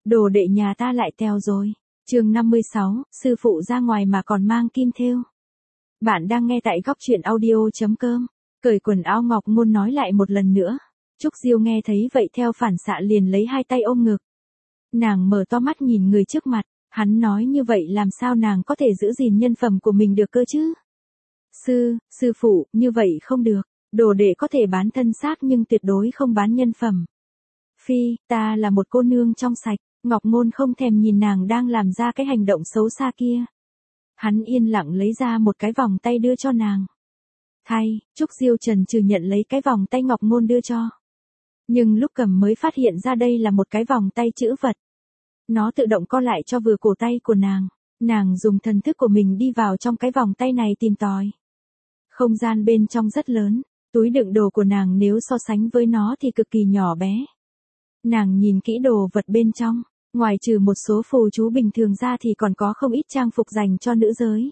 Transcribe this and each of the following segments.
đồ đệ nhà ta lại tèo rồi. Chương 56, sư phụ ra ngoài mà còn mang kim thêu. Bạn đang nghe tại góc truyện audio.com. Cởi quần áo Ngọc Ngôn nói lại một lần nữa. Trúc Diêu nghe thấy vậy theo phản xạ liền lấy hai tay ôm ngực. Nàng mở to mắt nhìn người trước mặt, hắn nói như vậy làm sao nàng có thể giữ gìn nhân phẩm của mình được cơ chứ? Sư phụ, như vậy không được, đồ đệ có thể bán thân xác nhưng tuyệt đối không bán nhân phẩm. Phi, ta là một cô nương trong sạch. Ngọc Ngôn không thèm nhìn nàng đang làm ra cái hành động xấu xa kia. Hắn yên lặng lấy ra một cái vòng tay đưa cho nàng. Trúc Diêu chần chừ nhận lấy cái vòng tay Ngọc Ngôn đưa cho. Nhưng lúc cầm mới phát hiện ra đây là một cái vòng tay chữ vật. Nó tự động co lại cho vừa cổ tay của nàng. Nàng dùng thần thức của mình đi vào trong cái vòng tay này tìm tòi. Không gian bên trong rất lớn, túi đựng đồ của nàng nếu so sánh với nó thì cực kỳ nhỏ bé. Nàng nhìn kỹ đồ vật bên trong, ngoài trừ một số phù chú bình thường ra thì còn có không ít trang phục dành cho nữ giới.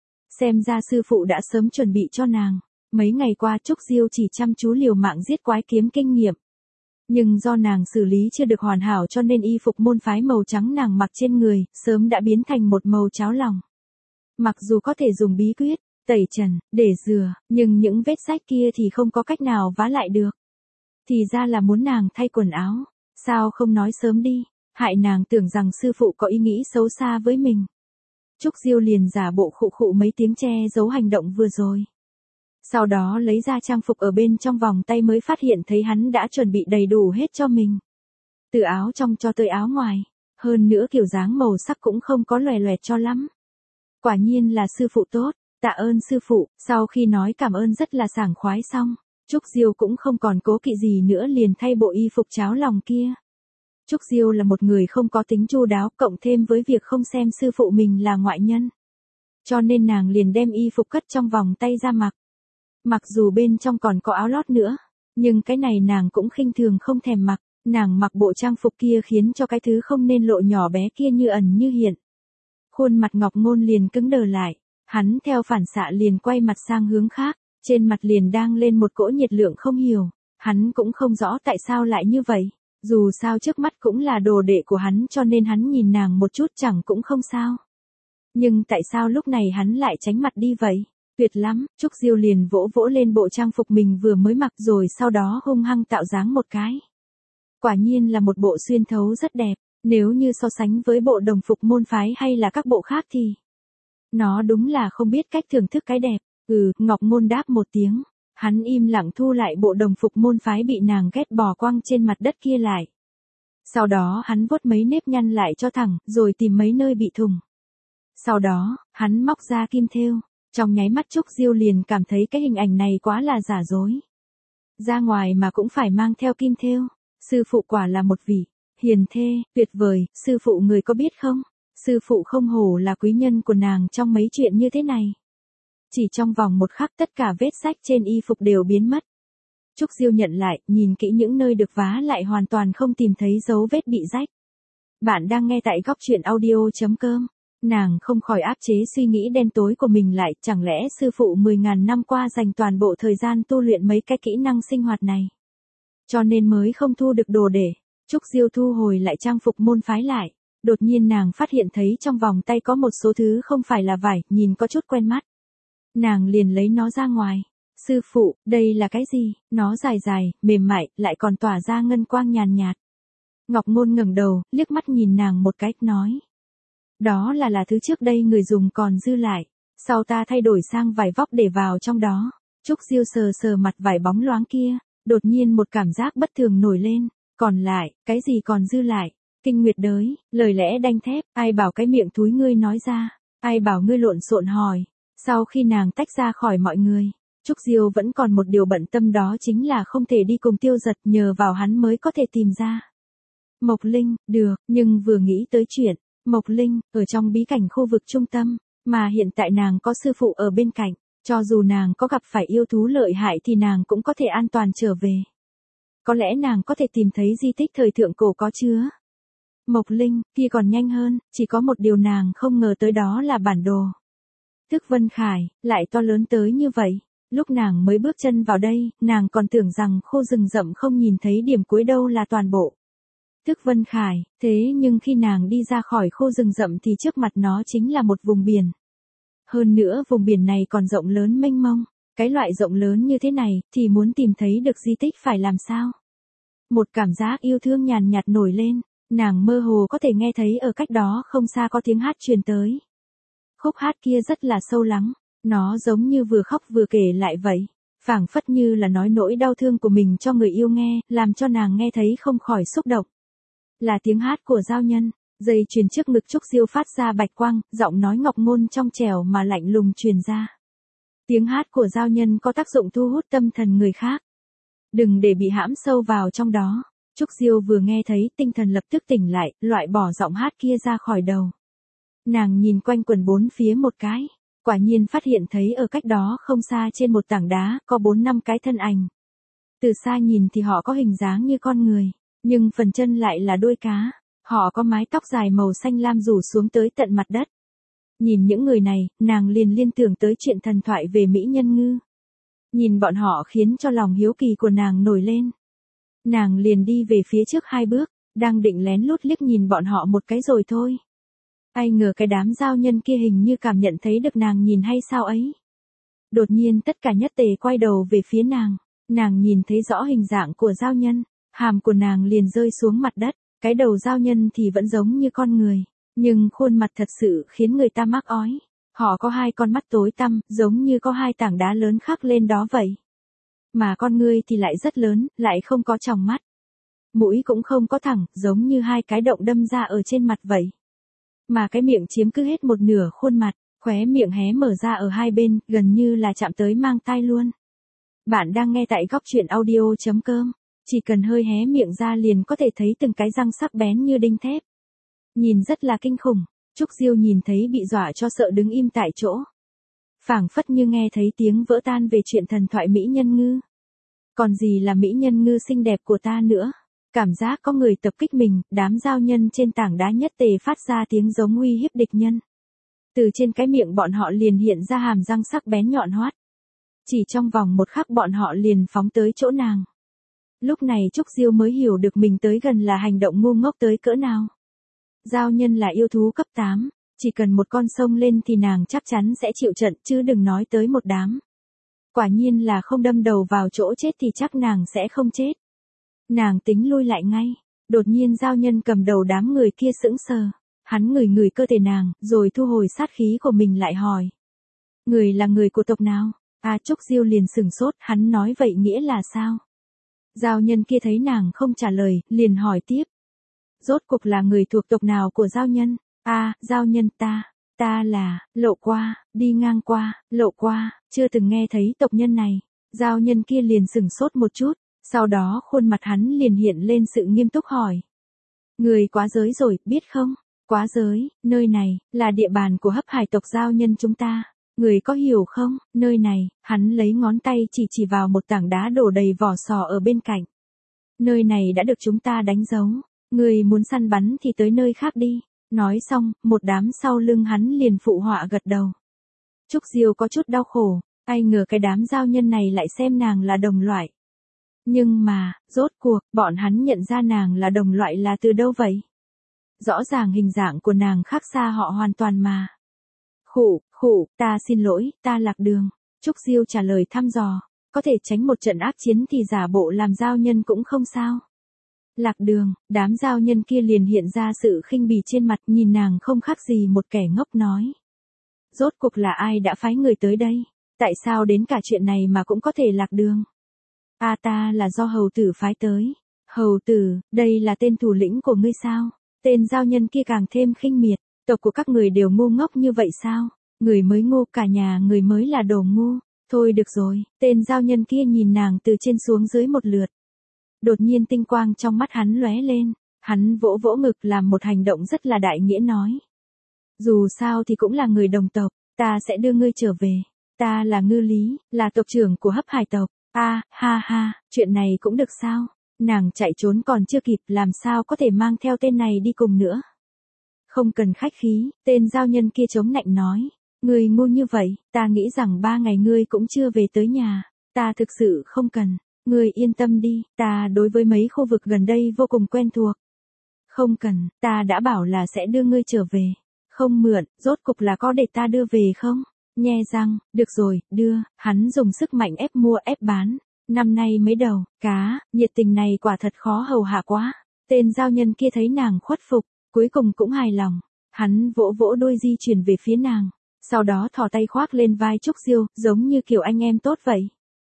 Xem ra sư phụ đã sớm chuẩn bị cho nàng. Mấy ngày qua Trúc Diêu chỉ chăm chú liều mạng giết quái kiếm kinh nghiệm. Nhưng do nàng xử lý chưa được hoàn hảo cho nên y phục môn phái màu trắng nàng mặc trên người, sớm đã biến thành một màu cháo lòng. Mặc dù có thể dùng bí quyết, tẩy trần, để rửa, nhưng những vết rách kia thì không có cách nào vá lại được. Thì ra là muốn nàng thay quần áo, sao không nói sớm đi, hại nàng tưởng rằng sư phụ có ý nghĩ xấu xa với mình. Trúc Diêu liền giả bộ khụ khụ mấy tiếng che giấu hành động vừa rồi. Sau đó lấy ra trang phục ở bên trong vòng tay mới phát hiện thấy hắn đã chuẩn bị đầy đủ hết cho mình. Từ áo trong cho tới áo ngoài, hơn nữa kiểu dáng màu sắc cũng không có lòe loẹt cho lắm. Quả nhiên là sư phụ tốt, tạ ơn sư phụ. Sau khi nói cảm ơn rất là sảng khoái xong, Trúc Diêu cũng không còn cố kỵ gì nữa liền thay bộ y phục cháo lòng kia. Trúc Diêu là một người không có tính chu đáo, cộng thêm với việc không xem sư phụ mình là ngoại nhân. Cho nên nàng liền đem y phục cất trong vòng tay ra mặc. Mặc dù bên trong còn có áo lót nữa, nhưng cái này nàng cũng khinh thường không thèm mặc. Nàng mặc bộ trang phục kia khiến cho cái thứ không nên lộ nhỏ bé kia như ẩn như hiện. Khuôn mặt Ngọc Ngôn liền cứng đờ lại, hắn theo phản xạ liền quay mặt sang hướng khác, trên mặt liền đang lên một cỗ nhiệt lượng không hiểu. Hắn cũng không rõ tại sao lại như vậy. Dù sao trước mắt cũng là đồ đệ của hắn cho nên hắn nhìn nàng một chút chẳng cũng không sao. Nhưng tại sao lúc này hắn lại tránh mặt đi vậy? Tuyệt lắm, Trúc Diêu liền vỗ vỗ lên bộ trang phục mình vừa mới mặc rồi sau đó hung hăng tạo dáng một cái. Quả nhiên là một bộ xuyên thấu rất đẹp, nếu như so sánh với bộ đồng phục môn phái hay là các bộ khác thì nó đúng là không biết cách thưởng thức cái đẹp. Ngọc Ngôn đáp một tiếng. Hắn im lặng thu lại bộ đồng phục môn phái bị nàng ghét bỏ quăng trên mặt đất kia lại. Sau đó hắn vuốt mấy nếp nhăn lại cho thẳng, rồi tìm mấy nơi bị thủng. Sau đó, hắn móc ra kim thêu. Trong nháy mắt Trúc Diêu liền cảm thấy cái hình ảnh này quá là giả dối. Ra ngoài mà cũng phải mang theo kim thêu. Sư phụ quả là một vị hiền thê, tuyệt vời, sư phụ người có biết không? Sư phụ không hổ là quý nhân của nàng trong mấy chuyện như thế này. Chỉ trong vòng một khắc tất cả vết rách trên y phục đều biến mất. Trúc Diêu nhận lại, nhìn kỹ những nơi được vá lại hoàn toàn không tìm thấy dấu vết bị rách. Bạn đang nghe tại góc truyện audio.com. Nàng không khỏi áp chế suy nghĩ đen tối của mình lại, chẳng lẽ sư phụ 10.000 năm qua dành toàn bộ thời gian tu luyện mấy cái kỹ năng sinh hoạt này. Cho nên mới không thu được đồ để. Trúc Diêu thu hồi lại trang phục môn phái lại. Đột nhiên nàng phát hiện thấy trong vòng tay có một số thứ không phải là vải, nhìn có chút quen mắt. Nàng liền lấy nó ra ngoài. Sư phụ, đây là cái gì? Nó dài dài, mềm mại, lại còn tỏa ra ngân quang nhàn nhạt. Ngọc Ngôn ngẩng đầu, liếc mắt nhìn nàng một cái, nói. Đó là thứ trước đây người dùng còn dư lại. Sau ta thay đổi sang vải vóc để vào trong đó. Trúc Diêu sờ sờ mặt vải bóng loáng kia. Đột nhiên một cảm giác bất thường nổi lên. Còn lại, cái gì còn dư lại? Kinh nguyệt đới, lời lẽ đanh thép, ai bảo cái miệng thúi ngươi nói ra. Ai bảo ngươi lộn xộn hỏi. Sau khi nàng tách ra khỏi mọi người, Trúc Diêu vẫn còn một điều bận tâm, đó chính là không thể đi cùng Tiêu Giật, nhờ vào hắn mới có thể tìm ra. Mộc Linh, được, nhưng vừa nghĩ tới chuyện, Mộc Linh, ở trong bí cảnh khu vực trung tâm, mà hiện tại nàng có sư phụ ở bên cạnh, cho dù nàng có gặp phải yêu thú lợi hại thì nàng cũng có thể an toàn trở về. Có lẽ nàng có thể tìm thấy di tích thời thượng cổ có chứa. Mộc Linh, kia còn nhanh hơn, chỉ có một điều nàng không ngờ tới đó là bản đồ. Thức Vân Khải, lại to lớn tới như vậy. Lúc nàng mới bước chân vào đây, nàng còn tưởng rằng khu rừng rậm không nhìn thấy điểm cuối đâu là toàn bộ. thức Vân Khải, thế nhưng khi nàng đi ra khỏi khu rừng rậm thì trước mặt nó chính là một vùng biển. Hơn nữa vùng biển này còn rộng lớn mênh mông, cái loại rộng lớn như thế này thì muốn tìm thấy được di tích phải làm sao? Một cảm giác yêu thương nhàn nhạt nổi lên, nàng mơ hồ có thể nghe thấy ở cách đó không xa có tiếng hát truyền tới. Khúc hát kia rất là sâu lắng, nó giống như vừa khóc vừa kể lại vậy, phảng phất như là nói nỗi đau thương của mình cho người yêu nghe, làm cho nàng nghe thấy không khỏi xúc động. Là tiếng hát của Giao Nhân, dây chuyền trước ngực Trúc Diêu phát ra bạch quang, giọng nói ngọc ngôn trong trẻo mà lạnh lùng truyền ra. Tiếng hát của Giao Nhân có tác dụng thu hút tâm thần người khác. Đừng để bị hãm sâu vào trong đó. Trúc Diêu vừa nghe thấy tinh thần lập tức tỉnh lại, loại bỏ giọng hát kia ra khỏi đầu. Nàng nhìn quanh quần bốn phía một cái, quả nhiên phát hiện thấy ở cách đó không xa trên một tảng đá có 4-5 cái thân ảnh. Từ xa nhìn thì họ có hình dáng như con người, nhưng phần chân lại là đuôi cá. Họ có mái tóc dài màu xanh lam rủ xuống tới tận mặt đất. Nhìn những người này, nàng liền liên tưởng tới chuyện thần thoại về Mỹ Nhân Ngư. Nhìn bọn họ khiến cho lòng hiếu kỳ của nàng nổi lên. Nàng liền đi về phía trước 2 bước, đang định lén lút liếc nhìn bọn họ một cái rồi thôi. Ai ngờ cái đám giao nhân kia hình như cảm nhận thấy được nàng nhìn hay sao ấy. Đột nhiên tất cả nhất tề quay đầu về phía nàng nhìn thấy rõ hình dạng của giao nhân, hàm của nàng liền rơi xuống mặt đất, cái đầu giao nhân thì vẫn giống như con người, nhưng khuôn mặt thật sự khiến người ta mắc ói. Họ có 2 con mắt tối tăm, giống như có 2 tảng đá lớn khắc lên đó vậy. Mà con ngươi thì lại rất lớn, lại không có tròng mắt. Mũi cũng không có thẳng, giống như 2 cái động đâm ra ở trên mặt vậy. Mà cái miệng chiếm cứ hết một nửa khuôn mặt, khóe miệng hé mở ra ở 2 bên, gần như là chạm tới mang tai luôn. Bạn đang nghe tại góc truyện audio.com, chỉ cần hơi hé miệng ra liền có thể thấy từng cái răng sắc bén như đinh thép. Nhìn rất là kinh khủng. Trúc Diêu nhìn thấy bị dọa cho sợ đứng im tại chỗ. Phảng phất như nghe thấy tiếng vỡ tan về chuyện thần thoại Mỹ Nhân Ngư. Còn gì là Mỹ Nhân Ngư xinh đẹp của ta nữa. Cảm giác có người tập kích mình, đám giao nhân trên tảng đá nhất tề phát ra tiếng giống uy hiếp địch nhân. Từ trên cái miệng bọn họ liền hiện ra hàm răng sắc bén nhọn hoắt. Chỉ trong vòng một khắc bọn họ liền phóng tới chỗ nàng. Lúc này Trúc Diêu mới hiểu được mình tới gần là hành động ngu ngốc tới cỡ nào. Giao nhân là yêu thú cấp 8, chỉ cần một con sông lên thì nàng chắc chắn sẽ chịu trận chứ đừng nói tới một đám. Quả nhiên là không đâm đầu vào chỗ chết thì chắc nàng sẽ không chết. Nàng tính lui lại ngay, đột nhiên giao nhân cầm đầu đám người kia sững sờ. Hắn ngửi ngửi cơ thể nàng, rồi thu hồi sát khí của mình lại hỏi. Người là người của tộc nào? Trúc Diêu liền sửng sốt, hắn nói vậy nghĩa là sao? Giao nhân kia thấy nàng không trả lời, liền hỏi tiếp. Rốt cuộc là người thuộc tộc nào của giao nhân? Giao nhân ta là, lộ qua, đi ngang qua, lộ qua, chưa từng nghe thấy tộc nhân này. Giao nhân kia liền sửng sốt một chút, sau đó khuôn mặt hắn liền hiện lên sự nghiêm túc hỏi. Người quá giới rồi, biết không? Quá giới, nơi này, là địa bàn của Hấp Hải tộc giao nhân chúng ta. Người có hiểu không? Nơi này, hắn lấy ngón tay chỉ vào một tảng đá đổ đầy vỏ sò ở bên cạnh. Nơi này đã được chúng ta đánh dấu. Người muốn săn bắn thì tới nơi khác đi. Nói xong, một đám sau lưng hắn liền phụ họa gật đầu. Trúc Diêu có chút đau khổ, ai ngờ cái đám giao nhân này lại xem nàng là đồng loại. Nhưng mà, rốt cuộc, bọn hắn nhận ra nàng là đồng loại là từ đâu vậy? Rõ ràng hình dạng của nàng khác xa họ hoàn toàn mà. Ta xin lỗi, ta lạc đường. Trúc Diêu trả lời thăm dò, có thể tránh một trận ác chiến thì giả bộ làm giao nhân cũng không sao. Lạc đường, đám giao nhân kia liền hiện ra sự khinh bỉ trên mặt, nhìn nàng không khác gì một kẻ ngốc nói. Rốt cuộc là ai đã phái người tới đây? Tại sao đến cả chuyện này mà cũng có thể lạc đường? Ta là do hầu tử phái tới. Hầu tử, đây là tên thủ lĩnh của ngươi sao? Tên giao nhân kia càng thêm khinh miệt, tộc của các người đều ngu ngốc như vậy sao? Người mới ngu, cả nhà người mới là đồ ngu. Thôi được rồi, tên giao nhân kia nhìn nàng từ trên xuống dưới một lượt. Đột nhiên tinh quang trong mắt hắn lóe lên, hắn vỗ vỗ ngực làm một hành động rất là đại nghĩa nói. Dù sao thì cũng là người đồng tộc, ta sẽ đưa ngươi trở về. Ta là Ngư Lý, là tộc trưởng của Hấp Hải tộc. Chuyện này cũng được sao? Nàng chạy trốn còn chưa kịp, làm sao có thể mang theo tên này đi cùng nữa. Không cần khách khí, tên giao nhân kia chống nạnh nói. Ngươi ngu như vậy, ta nghĩ rằng 3 ngày ngươi cũng chưa về tới nhà. Ta thực sự không cần. Ngươi yên tâm đi, ta đối với mấy khu vực gần đây vô cùng quen thuộc. Không cần, ta đã bảo là sẽ đưa ngươi trở về. Không mượn, rốt cục là có để ta đưa về không? Nhe răng, được rồi, đưa, hắn dùng sức mạnh ép mua ép bán. Năm nay mấy đầu, cá, nhiệt tình này quả thật khó hầu hạ quá. Tên giao nhân kia thấy nàng khuất phục, cuối cùng cũng hài lòng. Hắn vỗ vỗ đôi di chuyển về phía nàng. Sau đó thò tay khoác lên vai Trúc Diêu, giống như kiểu anh em tốt vậy.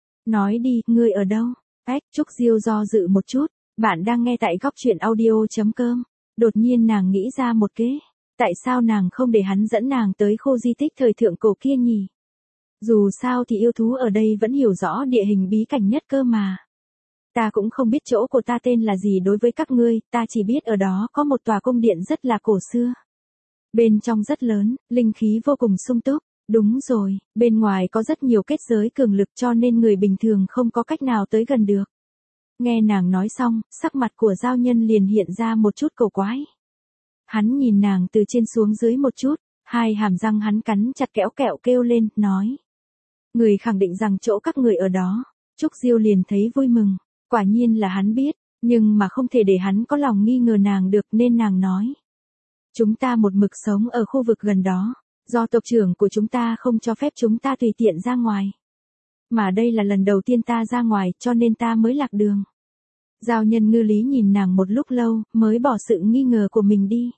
Nói đi, ngươi ở đâu? Trúc Diêu do dự một chút. Bạn đang nghe tại góc truyện audio.com. Đột nhiên nàng nghĩ ra một kế. Tại sao nàng không để hắn dẫn nàng tới khu di tích thời thượng cổ kia nhỉ? Dù sao thì yêu thú ở đây vẫn hiểu rõ địa hình bí cảnh nhất cơ mà. Ta cũng không biết chỗ của ta tên là gì đối với các ngươi, ta chỉ biết ở đó có một tòa cung điện rất là cổ xưa. Bên trong rất lớn, linh khí vô cùng sung túc. Đúng rồi, bên ngoài có rất nhiều kết giới cường lực cho nên người bình thường không có cách nào tới gần được. Nghe nàng nói xong, sắc mặt của giao nhân liền hiện ra một chút cổ quái. Hắn nhìn nàng từ trên xuống dưới một chút, hai hàm răng hắn cắn chặt kẽo kẹo kêu lên, nói. Người khẳng định rằng chỗ các người ở đó. Trúc Diêu liền thấy vui mừng, quả nhiên là hắn biết, nhưng mà không thể để hắn có lòng nghi ngờ nàng được nên nàng nói. Chúng ta một mực sống ở khu vực gần đó, do tộc trưởng của chúng ta không cho phép chúng ta tùy tiện ra ngoài. Mà đây là lần đầu tiên ta ra ngoài cho nên ta mới lạc đường. Giao nhân ngư lý nhìn nàng một lúc lâu, mới bỏ sự nghi ngờ của mình đi.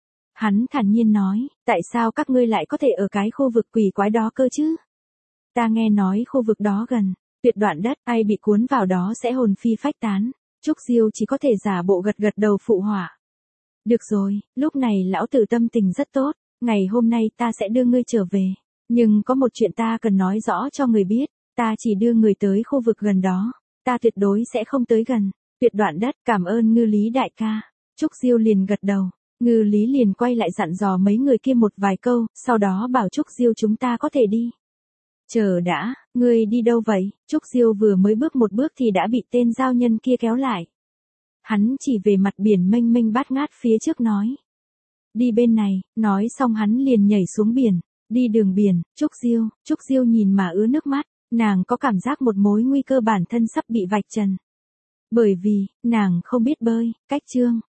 Hắn thản nhiên nói, tại sao các ngươi lại có thể ở cái khu vực quỷ quái đó cơ chứ? Ta nghe nói khu vực đó gần, tuyệt đoạn đất, ai bị cuốn vào đó sẽ hồn phi phách tán. Trúc Diêu chỉ có thể giả bộ gật gật đầu phụ họa. Được rồi, lúc này lão tử tâm tình rất tốt, ngày hôm nay ta sẽ đưa ngươi trở về. Nhưng có một chuyện ta cần nói rõ cho người biết, ta chỉ đưa người tới khu vực gần đó, ta tuyệt đối sẽ không tới gần. Tuyệt đoạn đất, cảm ơn ngư lý đại ca. Trúc Diêu liền gật đầu, ngư lý liền quay lại dặn dò mấy người kia một vài câu, sau đó bảo Trúc Diêu chúng ta có thể đi. Chờ đã, ngươi đi đâu vậy? Trúc Diêu vừa mới bước một bước thì đã bị tên giao nhân kia kéo lại. Hắn chỉ về mặt biển mênh mênh bát ngát phía trước nói. Đi bên này, nói xong hắn liền nhảy xuống biển, đi đường biển. Trúc Diêu nhìn mà ứa nước mắt, nàng có cảm giác một mối nguy cơ bản thân sắp bị vạch trần. Bởi vì, nàng không biết bơi. Cách chương